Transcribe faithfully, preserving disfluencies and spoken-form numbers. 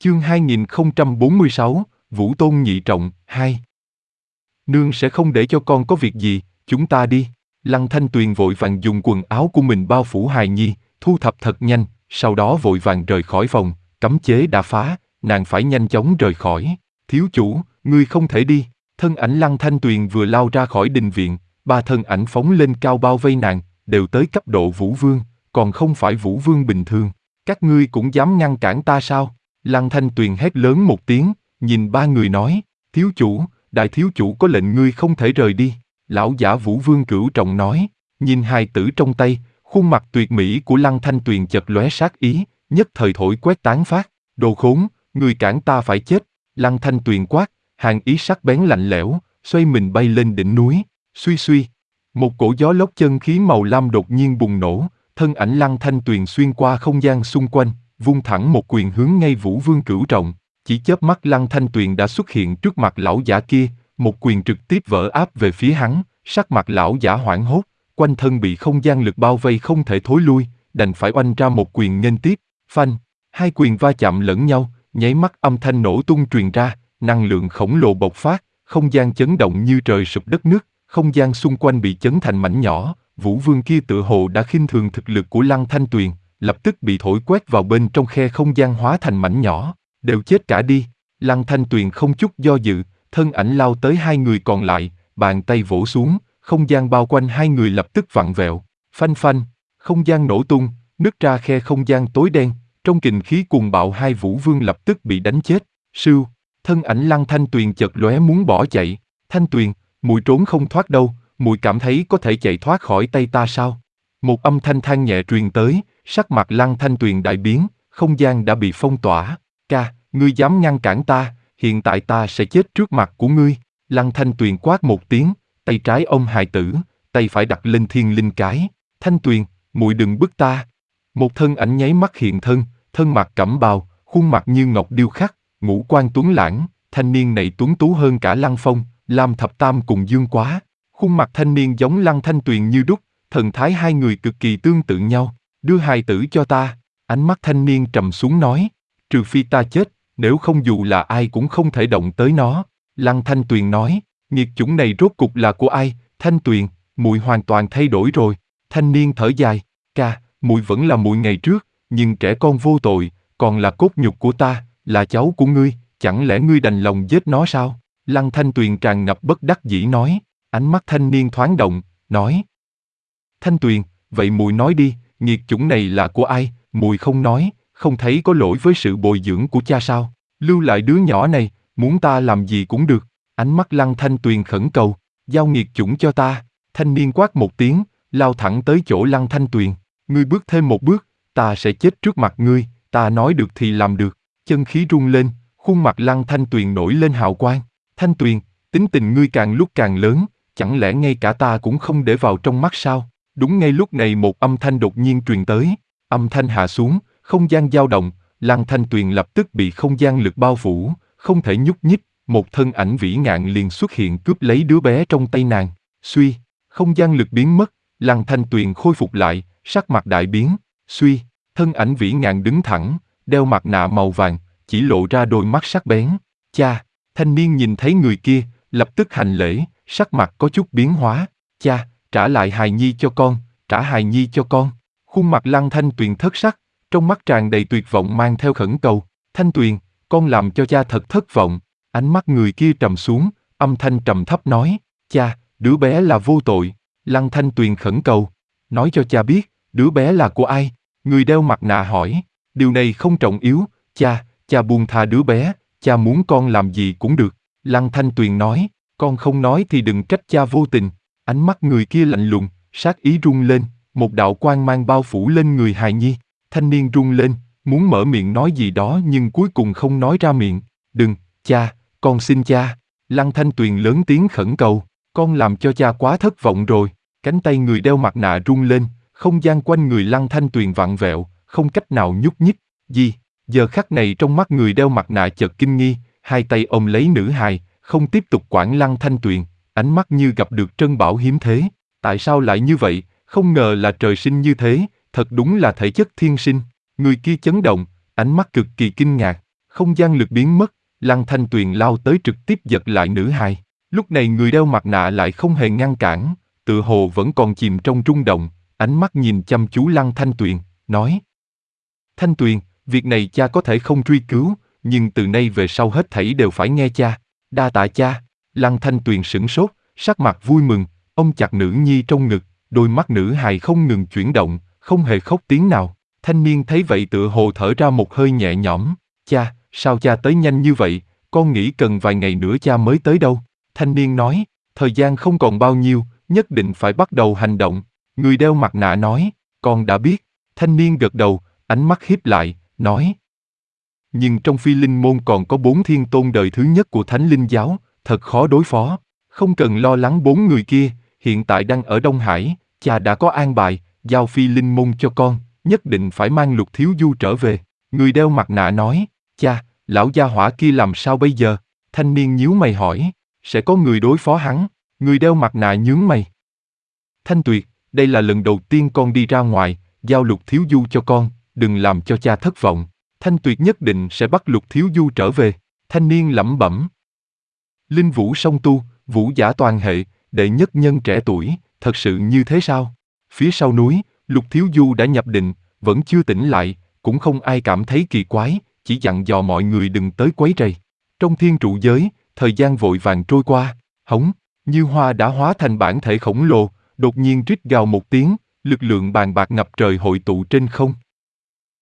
Chương hai nghìn không trăm bốn mươi sáu, Vũ Tôn Nhị Trọng, hai. Nương sẽ không để cho con có việc gì, chúng ta đi. Lăng Thanh Tuyền vội vàng dùng quần áo của mình bao phủ hài nhi, thu thập thật nhanh, sau đó vội vàng rời khỏi phòng, cấm chế đã phá, nàng phải nhanh chóng rời khỏi. Thiếu chủ, ngươi không thể đi. Thân ảnh Lăng Thanh Tuyền vừa lao ra khỏi đình viện, ba thân ảnh phóng lên cao bao vây nàng, đều tới cấp độ Vũ Vương, còn không phải Vũ Vương bình thường. Các ngươi cũng dám ngăn cản ta sao? Lăng Thanh Tuyền hét lớn một tiếng, nhìn ba người nói, thiếu chủ, đại thiếu chủ có lệnh ngươi không thể rời đi. Lão giả Vũ Vương Cửu Trọng nói, nhìn hài tử trong tay, khuôn mặt tuyệt mỹ của Lăng Thanh Tuyền chợt lóe sát ý, nhất thời thổi quét tán phát, đồ khốn, ngươi cản ta phải chết. Lăng Thanh Tuyền quát, hàn ý sắc bén lạnh lẽo, xoay mình bay lên đỉnh núi, suy suy. Một cổ gió lốc chân khí màu lam đột nhiên bùng nổ, thân ảnh Lăng Thanh Tuyền xuyên qua không gian xung quanh, vung thẳng một quyền hướng ngay Vũ Vương Cửu Trọng. Chỉ chớp mắt Lăng Thanh Tuyền đã xuất hiện trước mặt lão giả kia, một quyền trực tiếp vỡ áp về phía hắn, sắc mặt lão giả hoảng hốt, quanh thân bị không gian lực bao vây không thể thối lui, đành phải oanh ra một quyền nghênh tiếp, phanh, hai quyền va chạm lẫn nhau, nháy mắt âm thanh nổ tung truyền ra, năng lượng khổng lồ bộc phát, không gian chấn động như trời sụp đất nứt, không gian xung quanh bị chấn thành mảnh nhỏ, Vũ Vương kia tựa hồ đã khinh thường thực lực của Lăng Thanh Tuyền, lập tức bị thổi quét vào bên trong khe không gian hóa thành mảnh nhỏ, đều chết cả đi. Lăng Thanh Tuyền không chút do dự, thân ảnh lao tới hai người còn lại, bàn tay vỗ xuống, không gian bao quanh hai người lập tức vặn vẹo, phanh phanh, không gian nổ tung, nứt ra khe không gian tối đen, trong kình khí cuồng bạo hai Vũ Vương lập tức bị đánh chết. Sưu, thân ảnh Lăng Thanh Tuyền chợt lóe muốn bỏ chạy, Thanh Tuyền, muội trốn không thoát đâu, muội cảm thấy có thể chạy thoát khỏi tay ta sao? Một âm thanh than nhẹ truyền tới, sắc mặt Lăng Thanh Tuyền đại biến, không gian đã bị phong tỏa. Ca, ngươi dám ngăn cản ta, hiện tại ta sẽ chết trước mặt của ngươi. Lăng Thanh Tuyền quát một tiếng, tay trái ôm hài tử, tay phải đặt lên thiên linh cái. Thanh Tuyền, muội đừng bức ta. Một thân ảnh nháy mắt hiện thân, thân mặc cẩm bào, khuôn mặt như ngọc điêu khắc, ngũ quan tuấn lãng, thanh niên này tuấn tú hơn cả Lăng Phong, Lam Thập Tam cùng Dương Quá. Khuôn mặt thanh niên giống Lăng Thanh Tuyền như đúc, thần thái hai người cực kỳ tương tự nhau. Đưa hài tử cho ta. Ánh mắt thanh niên trầm xuống nói, trừ phi ta chết, nếu không dù là ai cũng không thể động tới nó. Lăng Thanh Tuyền nói, nghiệt chủng này rốt cục là của ai? Thanh Tuyền, muội hoàn toàn thay đổi rồi. Thanh niên thở dài, ca, muội vẫn là muội ngày trước, nhưng trẻ con vô tội, còn là cốt nhục của ta, là cháu của ngươi, chẳng lẽ ngươi đành lòng giết nó sao? Lăng Thanh Tuyền tràn ngập bất đắc dĩ nói, ánh mắt thanh niên thoáng động, nói, Thanh Tuyền, vậy muội nói đi, nghiệt chủng này là của ai? Muội không nói, không thấy có lỗi với sự bồi dưỡng của cha sao? Lưu lại đứa nhỏ này, muốn ta làm gì cũng được. Ánh mắt Lăng Thanh Tuyền khẩn cầu, giao nghiệt chủng cho ta. Thanh niên quát một tiếng, lao thẳng tới chỗ Lăng Thanh Tuyền. Ngươi bước thêm một bước, ta sẽ chết trước mặt ngươi. Ta nói được thì làm được. Chân khí rung lên, khuôn mặt Lăng Thanh Tuyền nổi lên hào quang. Thanh Tuyền, tính tình ngươi càng lúc càng lớn, chẳng lẽ ngay cả ta cũng không để vào trong mắt sao? Đúng ngay lúc này một âm thanh đột nhiên truyền tới, âm thanh hạ xuống, không gian dao động, Lăng Thanh Tuyền lập tức bị không gian lực bao phủ, không thể nhúc nhích, một thân ảnh vĩ ngạn liền xuất hiện cướp lấy đứa bé trong tay nàng. Suy, không gian lực biến mất, Lăng Thanh Tuyền khôi phục lại, sắc mặt đại biến. Suy, thân ảnh vĩ ngạn đứng thẳng, đeo mặt nạ màu vàng, chỉ lộ ra đôi mắt sắc bén. Cha, thanh niên nhìn thấy người kia, lập tức hành lễ, sắc mặt có chút biến hóa. Cha, trả lại hài nhi cho con, trả hài nhi cho con. Khuôn mặt Lăng Thanh Tuyền thất sắc, trong mắt tràn đầy tuyệt vọng mang theo khẩn cầu. Thanh Tuyền, con làm cho cha thật thất vọng. Ánh mắt người kia trầm xuống, âm thanh trầm thấp nói, cha, đứa bé là vô tội. Lăng Thanh Tuyền khẩn cầu, nói cho cha biết, đứa bé là của ai? Người đeo mặt nạ hỏi, điều này không trọng yếu, cha, cha buông tha đứa bé, cha muốn con làm gì cũng được. Lăng Thanh Tuyền nói, con không nói thì đừng trách cha vô tình. Ánh mắt người kia lạnh lùng, sát ý rung lên, một đạo quang mang bao phủ lên người hài nhi. Thanh niên rung lên, muốn mở miệng nói gì đó nhưng cuối cùng không nói ra miệng. Đừng, cha, con xin cha. Lăng Thanh Tuyền lớn tiếng khẩn cầu, con làm cho cha quá thất vọng rồi. Cánh tay người đeo mặt nạ rung lên, không gian quanh người Lăng Thanh Tuyền vặn vẹo, không cách nào nhúc nhích. Gì? Giờ khắc này trong mắt người đeo mặt nạ chợt kinh nghi, hai tay ôm lấy nữ hài, không tiếp tục quản Lăng Thanh Tuyền, ánh mắt như gặp được trân bảo hiếm thế. Tại sao lại như vậy? Không ngờ là trời sinh như thế, thật đúng là thể chất thiên sinh. Người kia chấn động, ánh mắt cực kỳ kinh ngạc, Không gian lực biến mất, Lăng Thanh Tuyền lao tới trực tiếp giật lại nữ hài. Lúc này người đeo mặt nạ lại không hề ngăn cản, tự hồ vẫn còn chìm trong rung động, ánh mắt nhìn chăm chú Lăng Thanh Tuyền, nói. Thanh Tuyền, việc này cha có thể không truy cứu, nhưng từ nay về sau hết thảy đều phải nghe cha. Đa tạ cha. Lăng Thanh Tuyền sửng sốt, sắc mặt vui mừng, ôm chặt nữ nhi trong ngực, đôi mắt nữ hài không ngừng chuyển động, không hề khóc tiếng nào. Thanh niên thấy vậy tựa hồ thở ra một hơi nhẹ nhõm. Cha, sao cha tới nhanh như vậy, con nghĩ cần vài ngày nữa cha mới tới đâu. Thanh niên nói, thời gian không còn bao nhiêu, nhất định phải bắt đầu hành động. Người đeo mặt nạ nói, con đã biết. Thanh niên gật đầu, ánh mắt híp lại, nói. Nhưng trong Phi Linh môn còn có bốn thiên tôn đời thứ nhất của Thánh Linh giáo, thật khó đối phó. Không cần lo lắng bốn người kia, hiện tại đang ở Đông Hải, cha đã có an bài, giao Phi Linh môn cho con, nhất định phải mang Lục Thiếu Du trở về. Người đeo mặt nạ nói, cha, lão gia hỏa kia làm sao bây giờ? Thanh niên nhíu mày hỏi, sẽ có người đối phó hắn. Người đeo mặt nạ nhướng mày. Thanh Tuyệt, đây là lần đầu tiên con đi ra ngoài, giao Lục Thiếu Du cho con, đừng làm cho cha thất vọng. Thanh Tuyệt nhất định sẽ bắt Lục Thiếu Du trở về. Thanh niên lẩm bẩm. Linh vũ song tu, vũ giả toàn hệ, đệ nhất nhân trẻ tuổi, thật sự như thế sao? Phía sau núi, Lục Thiếu Du đã nhập định, vẫn chưa tỉnh lại, cũng không ai cảm thấy kỳ quái, chỉ dặn dò mọi người đừng tới quấy rầy. Trong thiên trụ giới, thời gian vội vàng trôi qua, hống, Như Hoa đã hóa thành bản thể khổng lồ, đột nhiên rít gào một tiếng, lực lượng bàn bạc ngập trời hội tụ trên không.